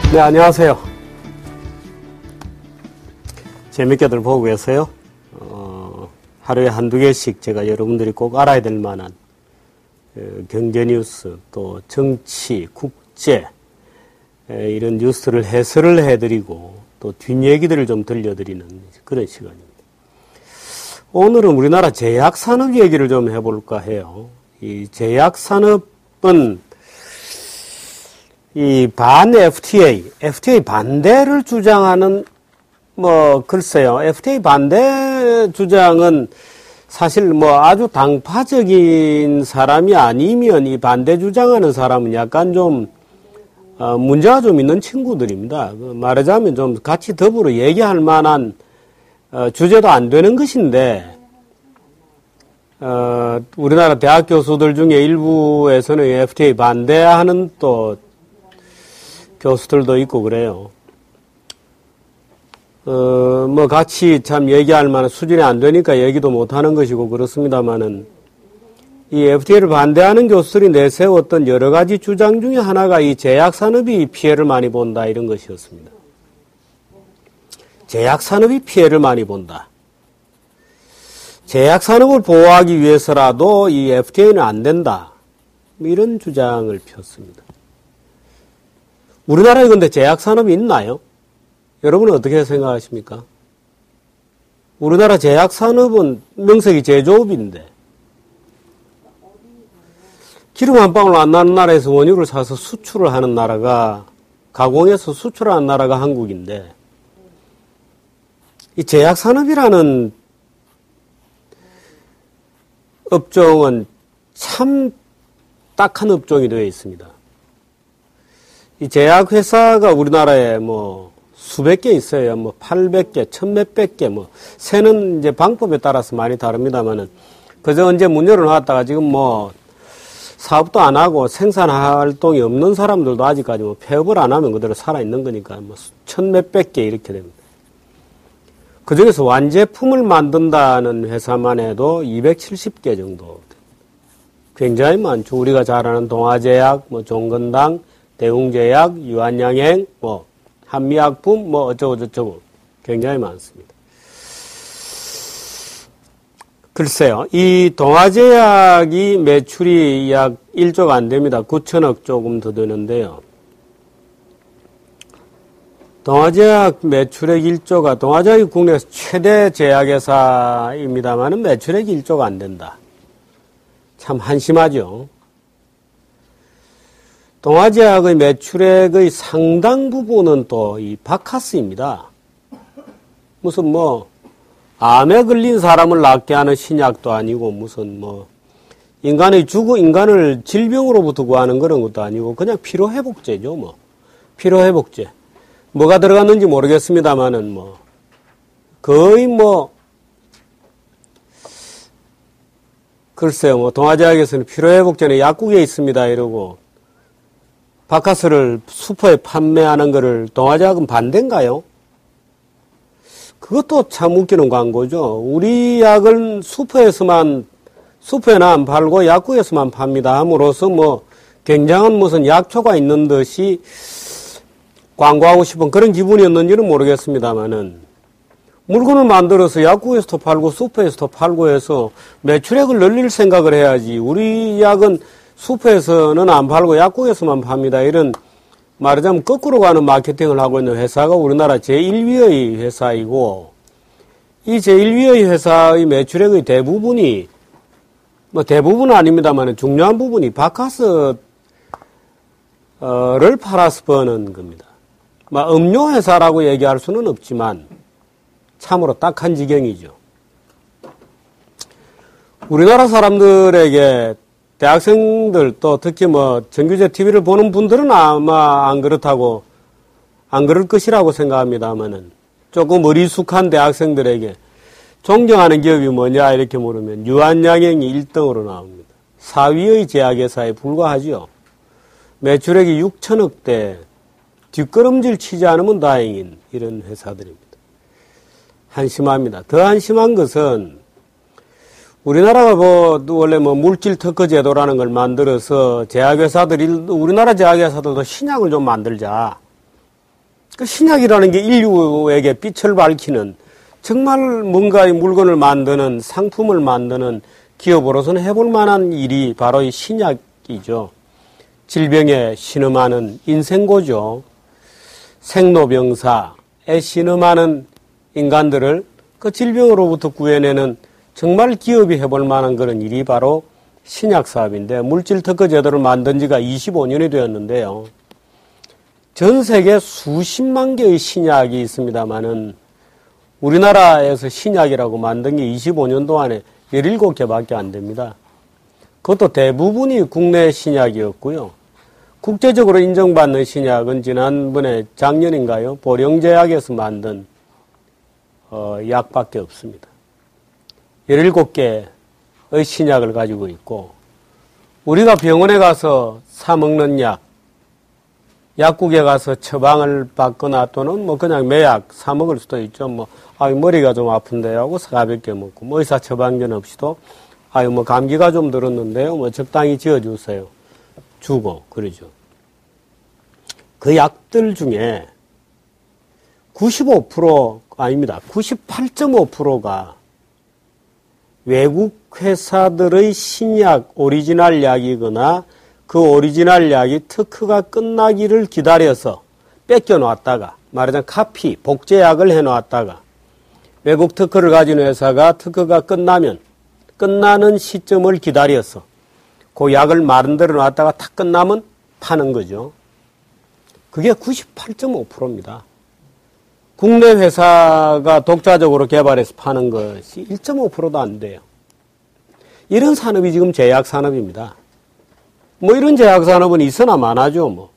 네, 안녕하세요. 재밌게들 보고 계세요? 하루에 한두 개씩 제가 여러분들이 꼭 알아야 될 만한 경제 뉴스, 또 정치, 국제, 이런 뉴스를 해설을 해드리고 또 뒷얘기들을 좀 들려드리는 그런 시간입니다. 오늘은 우리나라 제약산업 얘기를 좀 해볼까 해요. 이 제약산업은 이 반 FTA 반대를 주장하는 글쎄요. FTA 반대 주장은 사실 아주 당파적인 사람이 아니면 이 반대 주장하는 사람은 약간 좀 문제가 좀 있는 친구들입니다. 말하자면 좀 같이 더불어 얘기할 만한 주제도 안 되는 것인데 우리나라 대학 교수들 중에 일부에서는 FTA 반대하는 또 교수들도 있고 그래요. 같이 참 얘기할 만한 수준이 안 되니까 얘기도 못 하는 것이고 그렇습니다만은 이 FTA를 반대하는 교수들이 내세웠던 여러 가지 주장 중에 하나가 이 제약산업이 피해를 많이 본다 이런 것이었습니다. 제약산업이 피해를 많이 본다. 제약산업을 보호하기 위해서라도 이 FTA는 안 된다. 이런 주장을 폈습니다. 우리나라에 근데 제약산업이 있나요? 여러분은 어떻게 생각하십니까? 우리나라 제약산업은 명색이 제조업인데 기름 한 방울 안 나는 나라에서 원유를 사서 수출을 하는 나라가 가공해서 수출하는 나라가 한국인데 이 제약산업이라는 업종은 참 딱한 업종이 되어 있습니다. 이 제약회사가 우리나라에 수백 개 있어요. 800개, 1000몇백 개, 세는 이제 방법에 따라서 많이 다릅니다만은, 그저 언제 문 열어놨다가 지금 사업도 안 하고 생산 활동이 없는 사람들도 아직까지 폐업을 안 하면 그대로 살아있는 거니까 1000몇백 개 이렇게 됩니다. 그 중에서 완제품을 만든다는 회사만 해도 270개 정도. 굉장히 많죠. 우리가 잘 아는 동아제약, 종건당, 대웅제약, 유한양행, 한미약품, 어쩌고저쩌고 굉장히 많습니다. 글쎄요, 이 동아제약이 매출이 약 1조가 안 됩니다. 9천억 조금 더 되는데요. 동아제약 매출액 1조가, 동아제약이 국내에서 최대 제약회사입니다만은 매출액 1조가 안 된다. 참 한심하죠. 동아제약의 매출액의 상당 부분은 또 이 바카스입니다. 무슨 암에 걸린 사람을 낫게 하는 신약도 아니고 무슨 인간을 질병으로부터 구하는 그런 것도 아니고 그냥 피로회복제죠. 피로회복제. 뭐가 들어갔는지 모르겠습니다만은 거의 글쎄요, 동아제약에서는 피로회복제는 약국에 있습니다 이러고 바카스를 슈퍼에 판매하는 거를 동아제약은 반대인가요? 그것도 참 웃기는 광고죠. 우리 약은 슈퍼에는 안 팔고 약국에서만 팝니다 함으로써 굉장한 무슨 약초가 있는 듯이 광고하고 싶은 그런 기분이었는지는 모르겠습니다만은 물건을 만들어서 약국에서도 팔고 슈퍼에서도 팔고 해서 매출액을 늘릴 생각을 해야지. 우리 약은 슈퍼에서는 안 팔고 약국에서만 팝니다. 이런 말하자면 거꾸로 가는 마케팅을 하고 있는 회사가 우리나라 제1위의 회사이고 이 제1위의 회사의 매출액의 대부분이 대부분은 아닙니다만 중요한 부분이 바카스를 팔아서 버는 겁니다. 음료 회사라고 얘기할 수는 없지만 참으로 딱한 지경이죠. 우리나라 사람들에게 대학생들 또 특히 정규제 TV를 보는 분들은 아마 안 그럴 것이라고 생각합니다만은 조금 어리숙한 대학생들에게 존경하는 기업이 뭐냐 이렇게 물으면 유한양행이 1등으로 나옵니다. 4위의 제약회사에 불과하죠. 매출액이 6천억대, 뒷걸음질 치지 않으면 다행인 이런 회사들입니다. 한심합니다. 더 한심한 것은 우리나라가 원래 물질 특허 제도라는 걸 만들어서 우리나라 제약회사들도 신약을 좀 만들자. 그 신약이라는 게 인류에게 빛을 밝히는 정말 뭔가의 물건을 만드는 상품을 만드는 기업으로서는 해볼 만한 일이 바로 이 신약이죠. 질병에 신음하는 인생고죠. 생로병사에 신음하는 인간들을 그 질병으로부터 구해내는 정말 기업이 해볼 만한 그런 일이 바로 신약 사업인데 물질 특허 제도를 만든 지가 25년이 되었는데요. 전 세계 수십만 개의 신약이 있습니다만은 우리나라에서 신약이라고 만든 게 25년 동안에 17개밖에 안 됩니다. 그것도 대부분이 국내 신약이었고요. 국제적으로 인정받는 신약은 지난번에 작년인가요? 보령제약에서 만든 약밖에 없습니다. 17개의 신약을 가지고 있고 우리가 병원에 가서 사 먹는 약, 약국에 가서 처방을 받거나 또는 뭐 그냥 매약 사 먹을 수도 있죠. 뭐 머리가 좀 아픈데요 하고 가볍게 먹고 뭐 의사 처방전 없이도 뭐 감기가 좀 들었는데요. 뭐 적당히 지어주세요. 주고 그러죠. 그 약들 중에 95% 아닙니다. 98.5%가 외국 회사들의 신약, 오리지널 약이거나 그 오리지널 약이 특허가 끝나기를 기다려서 뺏겨놨다가 말하자면 카피, 복제약을 해놨다가 외국 특허를 가진 회사가 특허가 끝나는 시점을 기다려서 그 약을 만들어 놨다가 다 끝나면 파는 거죠. 그게 98.5%입니다. 국내 회사가 독자적으로 개발해서 파는 것이 1.5%도 안 돼요. 이런 산업이 지금 제약 산업입니다. 뭐 이런 제약 산업은 있으나 마나죠, 뭐.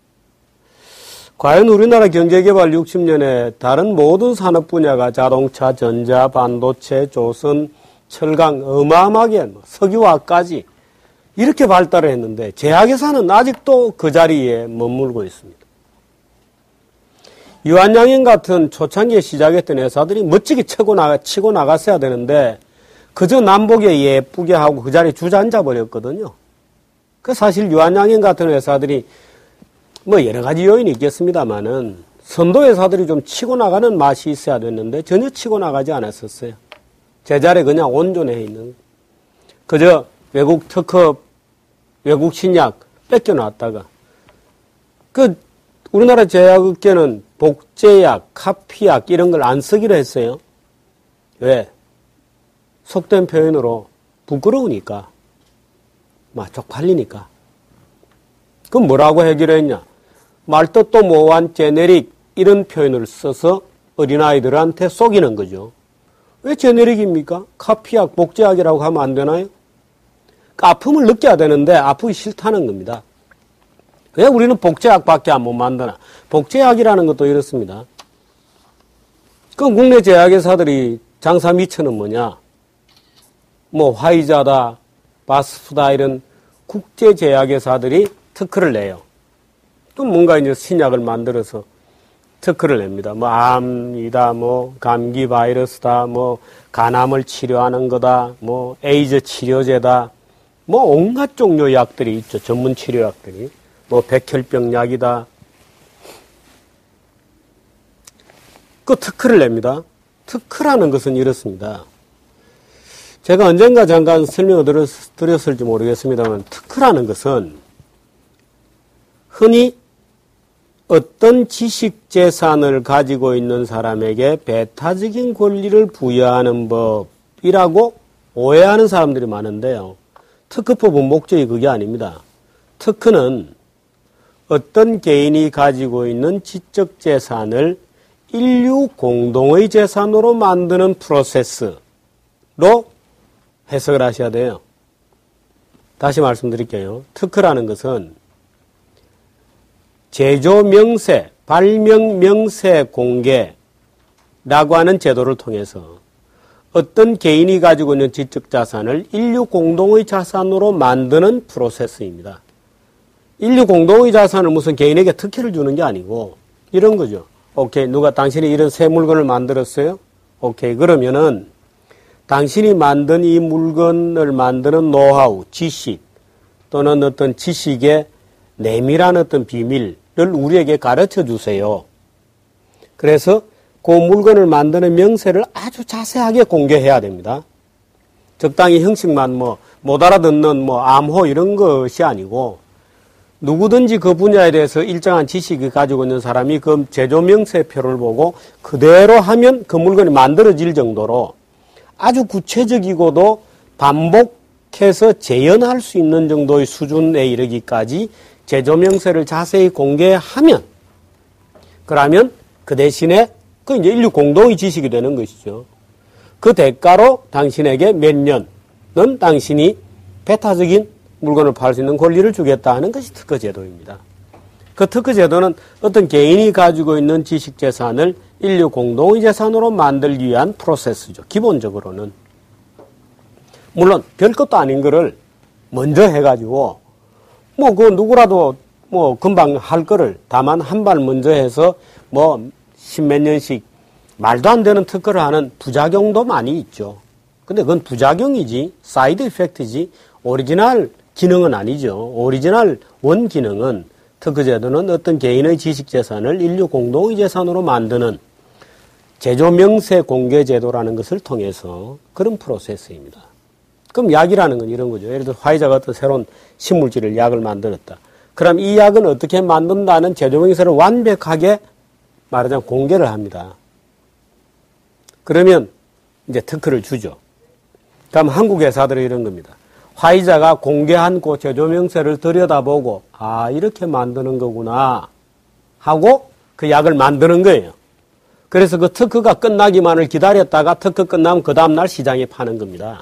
과연 우리나라 경제개발 60년에 다른 모든 산업 분야가 자동차, 전자, 반도체, 조선, 철강, 어마어마하게 석유화까지 이렇게 발달을 했는데 제약회사는 아직도 그 자리에 머물고 있습니다. 유한양행 같은 초창기에 시작했던 회사들이 멋지게 치고 나갔어야 되는데 그저 남보게 예쁘게 하고 그 자리에 주저앉아 버렸거든요. 그 사실 유한양행 같은 회사들이 뭐 여러 가지 요인이 있겠습니다만은 선도 회사들이 좀 치고 나가는 맛이 있어야 됐는데 전혀 치고 나가지 않았었어요. 제자리에 그냥 온전해 있는. 그저 외국 특허, 외국 신약 뺏겨놨다가 우리나라 제약업계는 복제약, 카피약 이런 걸 안 쓰기로 했어요. 왜? 속된 표현으로 부끄러우니까. 쪽팔리니까. 그럼 뭐라고 하기로 했냐? 말뜻도 모호한 제네릭 이런 표현을 써서 어린아이들한테 속이는 거죠. 왜 제네릭입니까? 카피약, 복제약이라고 하면 안 되나요? 아픔을 느껴야 되는데 아프기 싫다는 겁니다. 왜 우리는 복제약밖에 못 만드나? 복제약이라는 것도 이렇습니다. 그 국내 제약회사들이 장사 미천은 뭐냐? 뭐 화이자다, 바스프다 이런 국제 제약회사들이 특허를 내요. 또 뭔가 이제 신약을 만들어서 특허를 냅니다. 뭐 암이다, 뭐 감기 바이러스다, 뭐 간암을 치료하는 거다, 뭐 에이즈 치료제다, 뭐 온갖 종류 약들이 있죠. 전문 치료약들이. 뭐 백혈병 약이다. 그 특허를 냅니다. 특허라는 것은 이렇습니다. 제가 언젠가 잠깐 설명을 드렸을지 모르겠습니다만 특허라는 것은 흔히 어떤 지식 재산을 가지고 있는 사람에게 배타적인 권리를 부여하는 법이라고 오해하는 사람들이 많은데요. 특허법은 목적이 그게 아닙니다. 특허는 어떤 개인이 가지고 있는 지적 재산을 인류 공동의 재산으로 만드는 프로세스로 해석을 하셔야 돼요. 다시 말씀드릴게요. 특허라는 것은 제조 명세, 발명 명세 공개라고 하는 제도를 통해서 어떤 개인이 가지고 있는 지적 자산을 인류 공동의 자산으로 만드는 프로세스입니다. 인류 공동의 자산을 무슨 개인에게 특혜를 주는 게 아니고 이런 거죠. 오케이, 당신이 이런 새 물건을 만들었어요? 오케이, 그러면은 당신이 만든 이 물건을 만드는 노하우, 지식 또는 어떤 지식의 내밀한 어떤 비밀을 우리에게 가르쳐 주세요. 그래서 그 물건을 만드는 명세를 아주 자세하게 공개해야 됩니다. 적당히 형식만 못 알아듣는 암호 이런 것이 아니고 누구든지 그 분야에 대해서 일정한 지식이 가지고 있는 사람이 그 제조 명세표를 보고 그대로 하면 그 물건이 만들어질 정도로 아주 구체적이고도 반복해서 재현할 수 있는 정도의 수준에 이르기까지 제조 명세를 자세히 공개하면 그러면 그 대신에 그 이제 인류 공동의 지식이 되는 것이죠. 그 대가로 당신에게 몇 년은 당신이 배타적인 물건을 팔 수 있는 권리를 주겠다 하는 것이 특허 제도입니다. 그 특허 제도는 어떤 개인이 가지고 있는 지식 재산을 인류 공동의 재산으로 만들기 위한 프로세스죠. 기본적으로는. 물론 별것도 아닌 거를 먼저 해가지고 그 누구라도 금방 할 거를 다만 한 발 먼저 해서 십몇 년씩 말도 안 되는 특허를 하는 부작용도 많이 있죠. 근데 그건 부작용이지, 사이드 이펙트지, 오리지널 기능은 아니죠. 오리지널 원 기능은 특허제도는 어떤 개인의 지식재산을 인류 공동의 재산으로 만드는 제조명세 공개제도라는 것을 통해서 그런 프로세스입니다. 그럼 약이라는 건 이런 거죠. 예를 들어 화이자가 어떤 새로운 신물질을 약을 만들었다. 그럼 이 약은 어떻게 만든다는 제조명세를 완벽하게 말하자면 공개를 합니다. 그러면 이제 특허를 주죠. 그럼 한국 회사들은 이런 겁니다. 화이자가 공개한 그 제조명세를 들여다보고 이렇게 만드는 거구나 하고 그 약을 만드는 거예요. 그래서 그 특허가 끝나기만을 기다렸다가 특허 끝나면 그 다음날 시장에 파는 겁니다.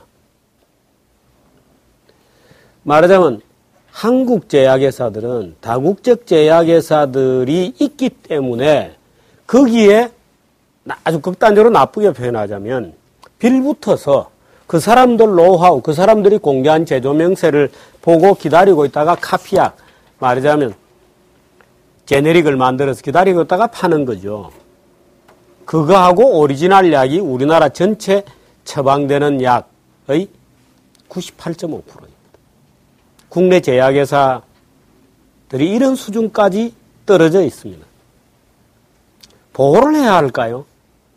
말하자면 한국 제약회사들은 다국적 제약회사들이 있기 때문에 거기에 아주 극단적으로 나쁘게 표현하자면 빌붙어서 그 사람들 노하우, 그 사람들이 공개한 제조명세를 보고 기다리고 있다가 카피약, 말하자면 제네릭을 만들어서 기다리고 있다가 파는 거죠. 그거하고 오리지널 약이 우리나라 전체 처방되는 약의 98.5%입니다. 국내 제약회사들이 이런 수준까지 떨어져 있습니다. 보호를 해야 할까요?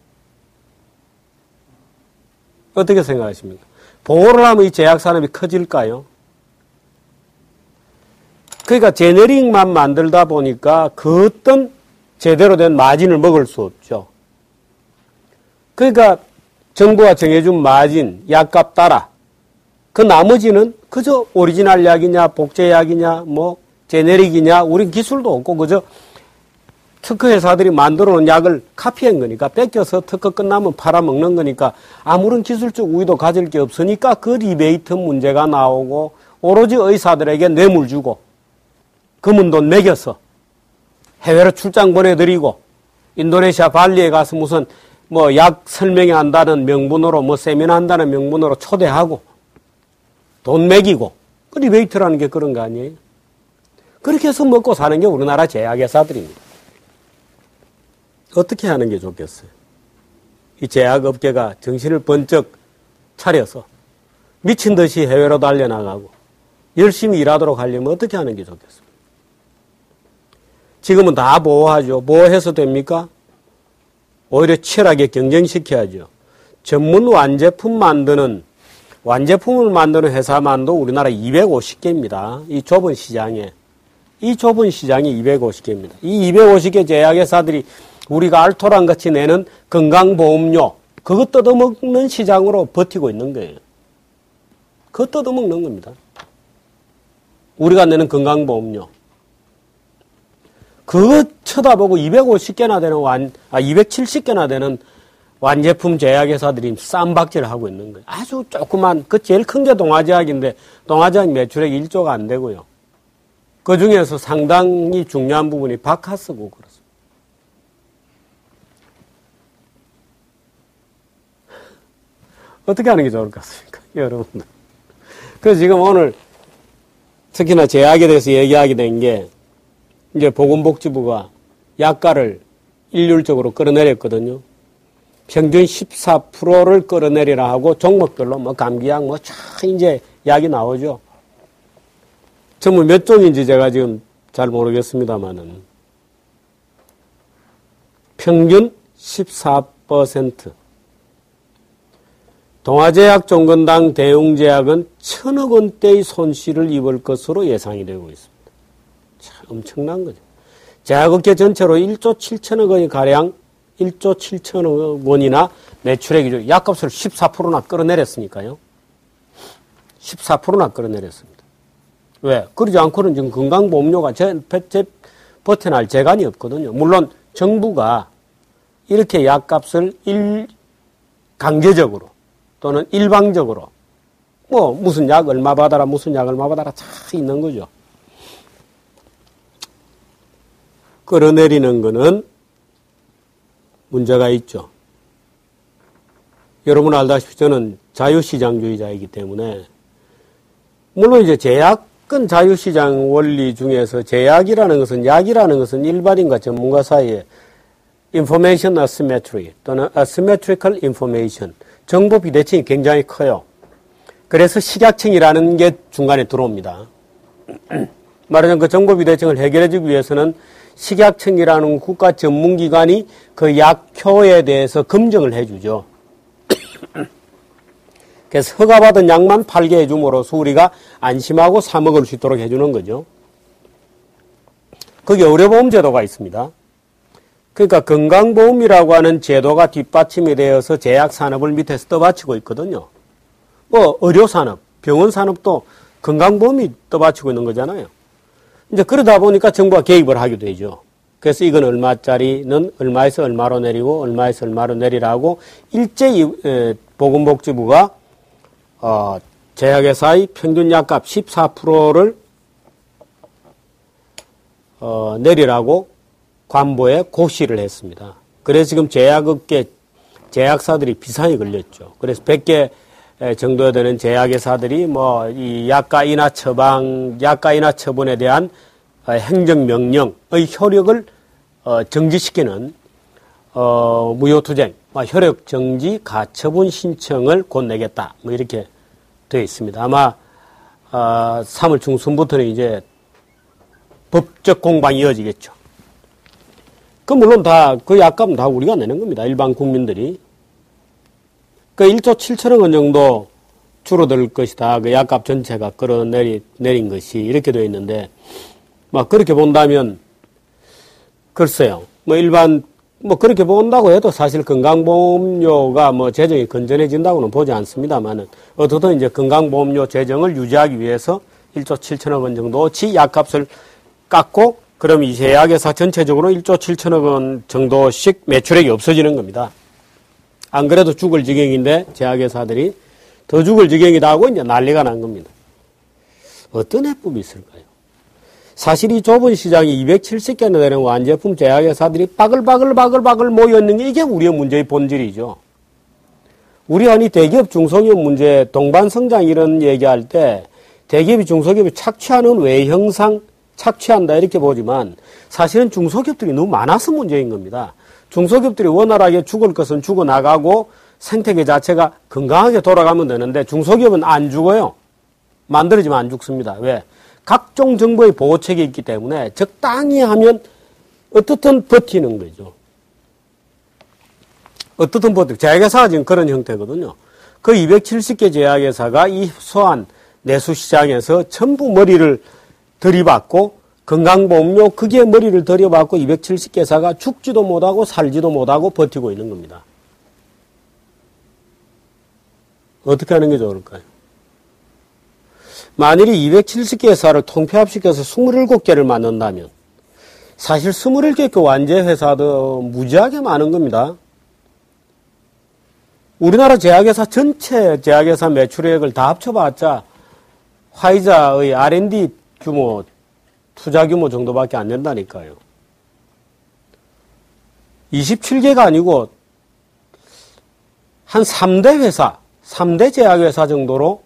어떻게 생각하십니까? 보호를 하면 이 제약 산업이 커질까요? 그러니까 제네릭만 만들다 보니까 그 어떤 제대로 된 마진을 먹을 수 없죠. 그러니까 정부가 정해준 마진, 약값 따라 그 나머지는 그저 오리지널 약이냐, 복제약이냐, 제네릭이냐, 우린 기술도 없고 그저 특허회사들이 만들어 놓은 약을 카피한 거니까 뺏겨서 특허 끝나면 팔아먹는 거니까 아무런 기술적 우위도 가질 게 없으니까 그 리베이트 문제가 나오고 오로지 의사들에게 뇌물 주고 검은 돈 매겨서 해외로 출장 보내드리고 인도네시아 발리에 가서 무슨 약 설명한다는 명분으로 세미나 한다는 명분으로 초대하고 돈 매기고 그 리베이트라는 게 그런 거 아니에요? 그렇게 해서 먹고 사는 게 우리나라 제약회사들입니다. 어떻게 하는 게 좋겠어요? 이 제약업계가 정신을 번쩍 차려서 미친 듯이 해외로 달려나가고 열심히 일하도록 하려면 어떻게 하는 게 좋겠습니까? 지금은 다 보호하죠. 보호해서 됩니까? 오히려 치열하게 경쟁시켜야죠. 전문 완제품을 만드는 회사만도 우리나라 250개입니다. 이 좁은 시장이 250개입니다. 이 250개 제약회사들이 우리가 알토란 같이 내는 건강보험료, 그거 뜯어먹는 시장으로 버티고 있는 거예요. 그거 뜯어먹는 겁니다. 우리가 내는 건강보험료. 그거 쳐다보고 250개나 되는 270개나 되는 완제품 제약회사들이 쌈박질을 하고 있는 거예요. 아주 조그만, 그 제일 큰 게 동아제약인데, 동아제약 매출액 1조가 안 되고요. 그 중에서 상당히 중요한 부분이 바카스고 그렇습니다. 어떻게 하는 게 좋을 것 같습니까, 여러분들? 그래서 지금 오늘 특히나 제약에 대해서 얘기하게 된 게, 이제 보건복지부가 약가를 일률적으로 끌어내렸거든요. 평균 14%를 끌어내리라 하고 종목별로 감기약 이제 약이 나오죠. 전부 몇 종인지 제가 지금 잘 모르겠습니다만은 평균 14%. 동아제약 종건당 대웅제약은 1,000억 원대의 손실을 입을 것으로 예상이 되고 있습니다. 참 엄청난 거죠. 제약업계 전체로 1조 7천억 원이 가량 1조 7천억 원이나 매출액이죠. 약값을 14%나 끌어내렸으니까요. 14%나 끌어내렸습니다. 왜? 그러지 않고는 지금 건강보험료가 버텨날 재간이 없거든요. 물론 정부가 이렇게 약값을 강제적으로 또는 일방적으로 뭐 무슨 약 얼마 받아라 무슨 약 얼마 받아라 다 있는 거죠. 끌어내리는 거는 문제가 있죠. 여러분 알다시피 저는 자유시장주의자이기 때문에 물론 이제 제약은 자유시장 원리 중에서 제약이라는 것은 약이라는 것은 일반인과 전문가 사이에 information asymmetry 또는 asymmetrical information 정보 비대칭이 굉장히 커요. 그래서 식약청이라는 게 중간에 들어옵니다. 말하자면 그 정보 비대칭을 해결해주기 위해서는 식약청이라는 국가 전문기관이 그 약효에 대해서 검증을 해주죠. 그래서 허가받은 약만 팔게 해줌으로써 우리가 안심하고 사 먹을 수 있도록 해주는 거죠. 거기에 의료보험 제도가 있습니다. 그러니까 건강보험이라고 하는 제도가 뒷받침이 되어서 제약산업을 밑에서 떠받치고 있거든요. 뭐 의료산업, 병원산업도 건강보험이 떠받치고 있는 거잖아요. 이제 그러다 보니까 정부가 개입을 하게 되죠. 그래서 이건 얼마짜리는 얼마에서 얼마로 내리고 얼마에서 얼마로 내리라고 일제히 보건복지부가 제약회사의 평균 약값 14%를 내리라고 관보에 고시를 했습니다. 그래서 지금 제약업계 제약사들이 비상이 걸렸죠. 그래서 100개 정도 되는 제약회사들이 뭐 이 약가 인하 처방, 약가 인하 처분에 대한 행정명령의 효력을 정지시키는 무효투쟁, 효력정지 가처분 신청을 곧 내겠다. 뭐 이렇게 되어 있습니다. 아마 3월 중순부터는 이제 법적 공방이 이어지겠죠. 그 물론 그 약값은 다 우리가 내는 겁니다. 일반 국민들이. 그 1조 7천억 원 정도 줄어들 것이다. 그 약값 전체가 끌어내린 것이 이렇게 되어 있는데, 막 그렇게 본다면, 글쎄요. 그렇게 본다고 해도 사실 건강보험료가 재정이 건전해진다고는 보지 않습니다만은, 어떻든 이제 건강보험료 재정을 유지하기 위해서 1조 7천억 원 정도치 약값을 깎고, 그럼 이 제약회사 전체적으로 1조 7천억 원 정도씩 매출액이 없어지는 겁니다. 안 그래도 죽을 지경인데 제약회사들이 더 죽을 지경이다 하고 이제 난리가 난 겁니다. 어떤 해법이 있을까요? 사실 이 좁은 시장이 270개나 되는 완제품 제약회사들이 바글바글 모여있는 게 이게 우리의 문제의 본질이죠. 우리 아니 대기업 중소기업 문제 동반성장 이런 얘기할 때 대기업이 중소기업이 착취하는 외형상 착취한다 이렇게 보지만 사실은 중소기업들이 너무 많아서 문제인 겁니다. 중소기업들이 원활하게 죽을 것은 죽어나가고 생태계 자체가 건강하게 돌아가면 되는데 중소기업은 안 죽어요. 만들어지면 안 죽습니다. 왜? 각종 정부의 보호책이 있기 때문에 적당히 하면 어떻든 버티는 거죠. 어떻든 버티고 제약회사가 지금 그런 형태거든요. 그 270개 제약회사가 이 소한 내수시장에서 전부 머리를 들이받고 건강보험료 크게 머리를 들여받고 270개사가 죽지도 못하고 살지도 못하고 버티고 있는 겁니다. 어떻게 하는 게 좋을까요? 만일에 270개사를 통폐합시켜서 27개를 만든다면 사실 27개 완제 회사도 무지하게 많은 겁니다. 우리나라 제약회사 전체 제약회사 매출액을 다 합쳐봤자 화이자의 R&D 규모 투자 규모 정도밖에 안 된다니까요. 27개가 아니고 한 3대 회사, 3대 제약회사 정도로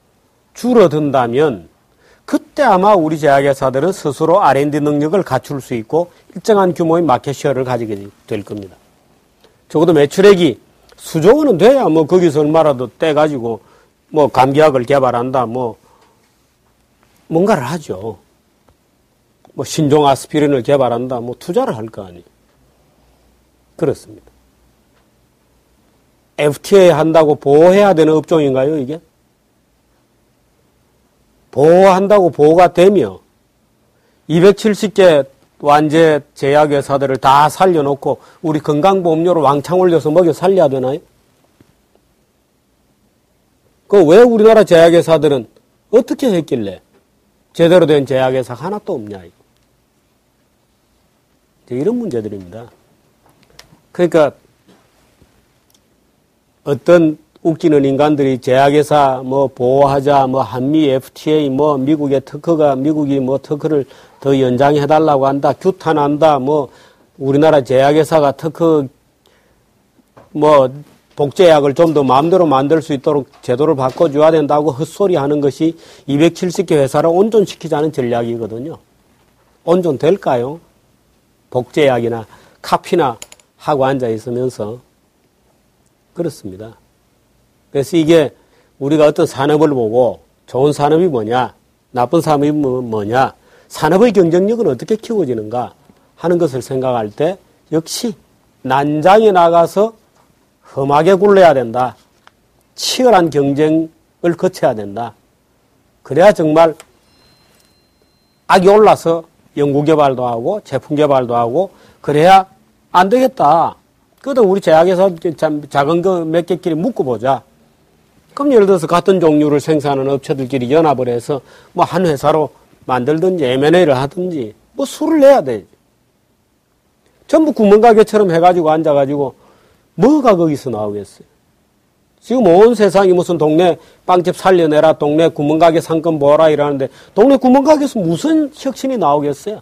줄어든다면 그때 아마 우리 제약회사들은 스스로 R&D 능력을 갖출 수 있고 일정한 규모의 마켓쉐어를 가지게 될 겁니다. 적어도 매출액이 수조 원은 돼야 거기서 얼마라도 떼가지고 감기약을 개발한다 뭔가를 하죠. 신종 아스피린을 개발한다, 투자를 할 거 아니에요. 그렇습니다. FTA 한다고 보호해야 되는 업종인가요, 이게? 보호한다고 보호가 되며 270개 완제 제약회사들을 다 살려놓고 우리 건강보험료로 왕창 올려서 먹여 살려야 되나요? 왜 우리나라 제약회사들은 어떻게 했길래 제대로 된 제약회사 하나도 없냐, 이거. 이런 문제들입니다. 그러니까 어떤 웃기는 인간들이 제약회사 보호하자, 한미 FTA, 미국의 미국이 특허를 더 연장해달라고 한다, 규탄한다, 우리나라 제약회사가 특허, 복제약을 좀 더 마음대로 만들 수 있도록 제도를 바꿔줘야 된다고 헛소리 하는 것이 270개 회사를 온전시키자는 전략이거든요. 온전될까요? 복제약이나 카피나 하고 앉아 있으면서. 그렇습니다. 그래서 이게 우리가 어떤 산업을 보고 좋은 산업이 뭐냐, 나쁜 산업이 뭐냐, 산업의 경쟁력은 어떻게 키워지는가 하는 것을 생각할 때 역시 난장에 나가서 험하게 굴러야 된다. 치열한 경쟁을 거쳐야 된다. 그래야 정말 악이 올라서 연구개발도 하고 제품 개발도 하고 그래야 안 되겠다. 그래도 우리 제약회사 작은 거 몇 개끼리 묶어보자. 그럼 예를 들어서 같은 종류를 생산하는 업체들끼리 연합을 해서 한 회사로 만들든지 M&A를 하든지 수를 내야 돼. 전부 구멍가게처럼 해가지고 앉아가지고 뭐가 거기서 나오겠어요. 지금 온 세상이 무슨 동네 빵집 살려내라, 동네 구멍가게 상권 모아라 이러는데 동네 구멍가게에서 무슨 혁신이 나오겠어요.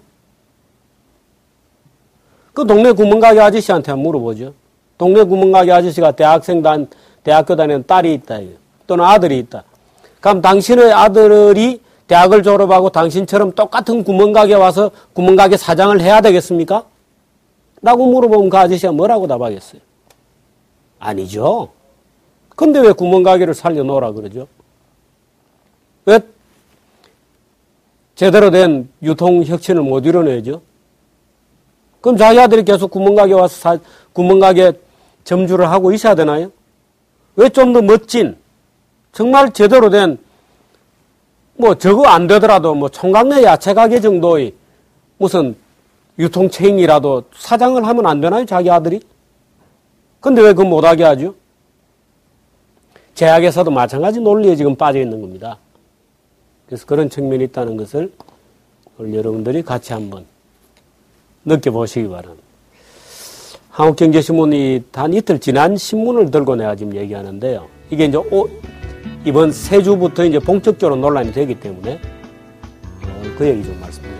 그 동네 구멍가게 아저씨한테 한번 물어보죠. 동네 구멍가게 아저씨가 대학교 다니는 딸이 있다. 또는 아들이 있다. 그럼 당신의 아들이 대학을 졸업하고 당신처럼 똑같은 구멍가게 와서 구멍가게 사장을 해야 되겠습니까? 라고 물어보면 그 아저씨가 뭐라고 답하겠어요? 아니죠. 근데 왜 구멍가게를 살려놓으라 그러죠? 왜 제대로 된 유통혁신을 못 이뤄내죠? 그럼 자기 아들이 계속 구멍가게 와서 구멍가게 점주를 하고 있어야 되나요? 왜 좀 더 멋진, 정말 제대로 된, 저거 안 되더라도 총각내 야채가게 정도의 무슨 유통체인이라도 사장을 하면 안 되나요? 자기 아들이? 근데 왜 그거 못하게 하죠? 제약에서도 마찬가지 논리에 지금 빠져 있는 겁니다. 그래서 그런 측면이 있다는 것을 오늘 여러분들이 같이 한번 느껴보시기 바랍니다. 한국경제신문이 단 이틀 지난 신문을 들고 내가 지금 얘기하는데요. 이게 이제 이번 세 주부터 이제 본격적으로 논란이 되기 때문에 그 얘기 좀 말씀드립니다.